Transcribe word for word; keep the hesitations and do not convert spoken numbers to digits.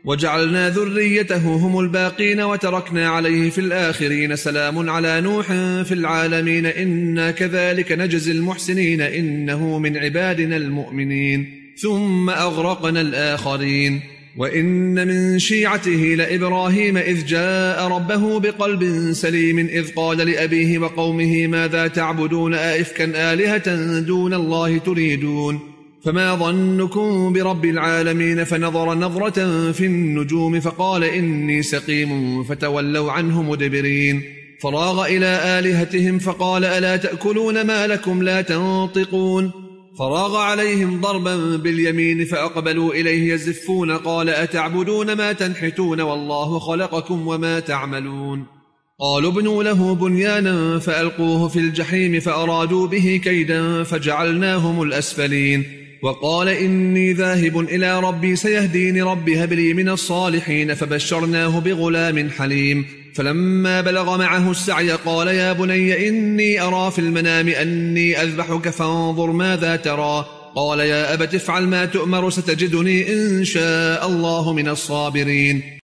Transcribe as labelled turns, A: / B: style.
A: وجعلنا ذريته هم الباقين وتركنا عليه في الآخرين سلام على نوح في العالمين إنا كذلك نجزي المحسنين إنه من عبادنا المؤمنين ثم أغرقنا الآخرين وإن من شيعته لإبراهيم إذ جاء ربه بقلب سليم إذ قال لأبيه وقومه ماذا تعبدون أئفكا آلهة دون الله تريدون فما ظنكم برب العالمين فنظر نظرة في النجوم فقال إني سقيم فتولوا عنه مدبرين فراغ إلى آلهتهم فقال ألا تأكلون ما لكم لا تنطقون فراغ عليهم ضربا باليمين فأقبلوا إليه يزفون قال أتعبدون ما تنحتون والله خلقكم وما تعملون قالوا ابنوا له بنيانا فألقوه في الجحيم فأرادوا به كيدا فجعلناهم الأسفلين وقال إني ذاهب إلى ربي سيهدين ربي هب لي من الصالحين فبشرناه بغلام حليم فلما بلغ معه السعي قال يا بني إني أرى في المنام أني أذبحك فانظر ماذا ترى قال يا أبت افعل ما تؤمر ستجدني إن شاء الله من الصابرين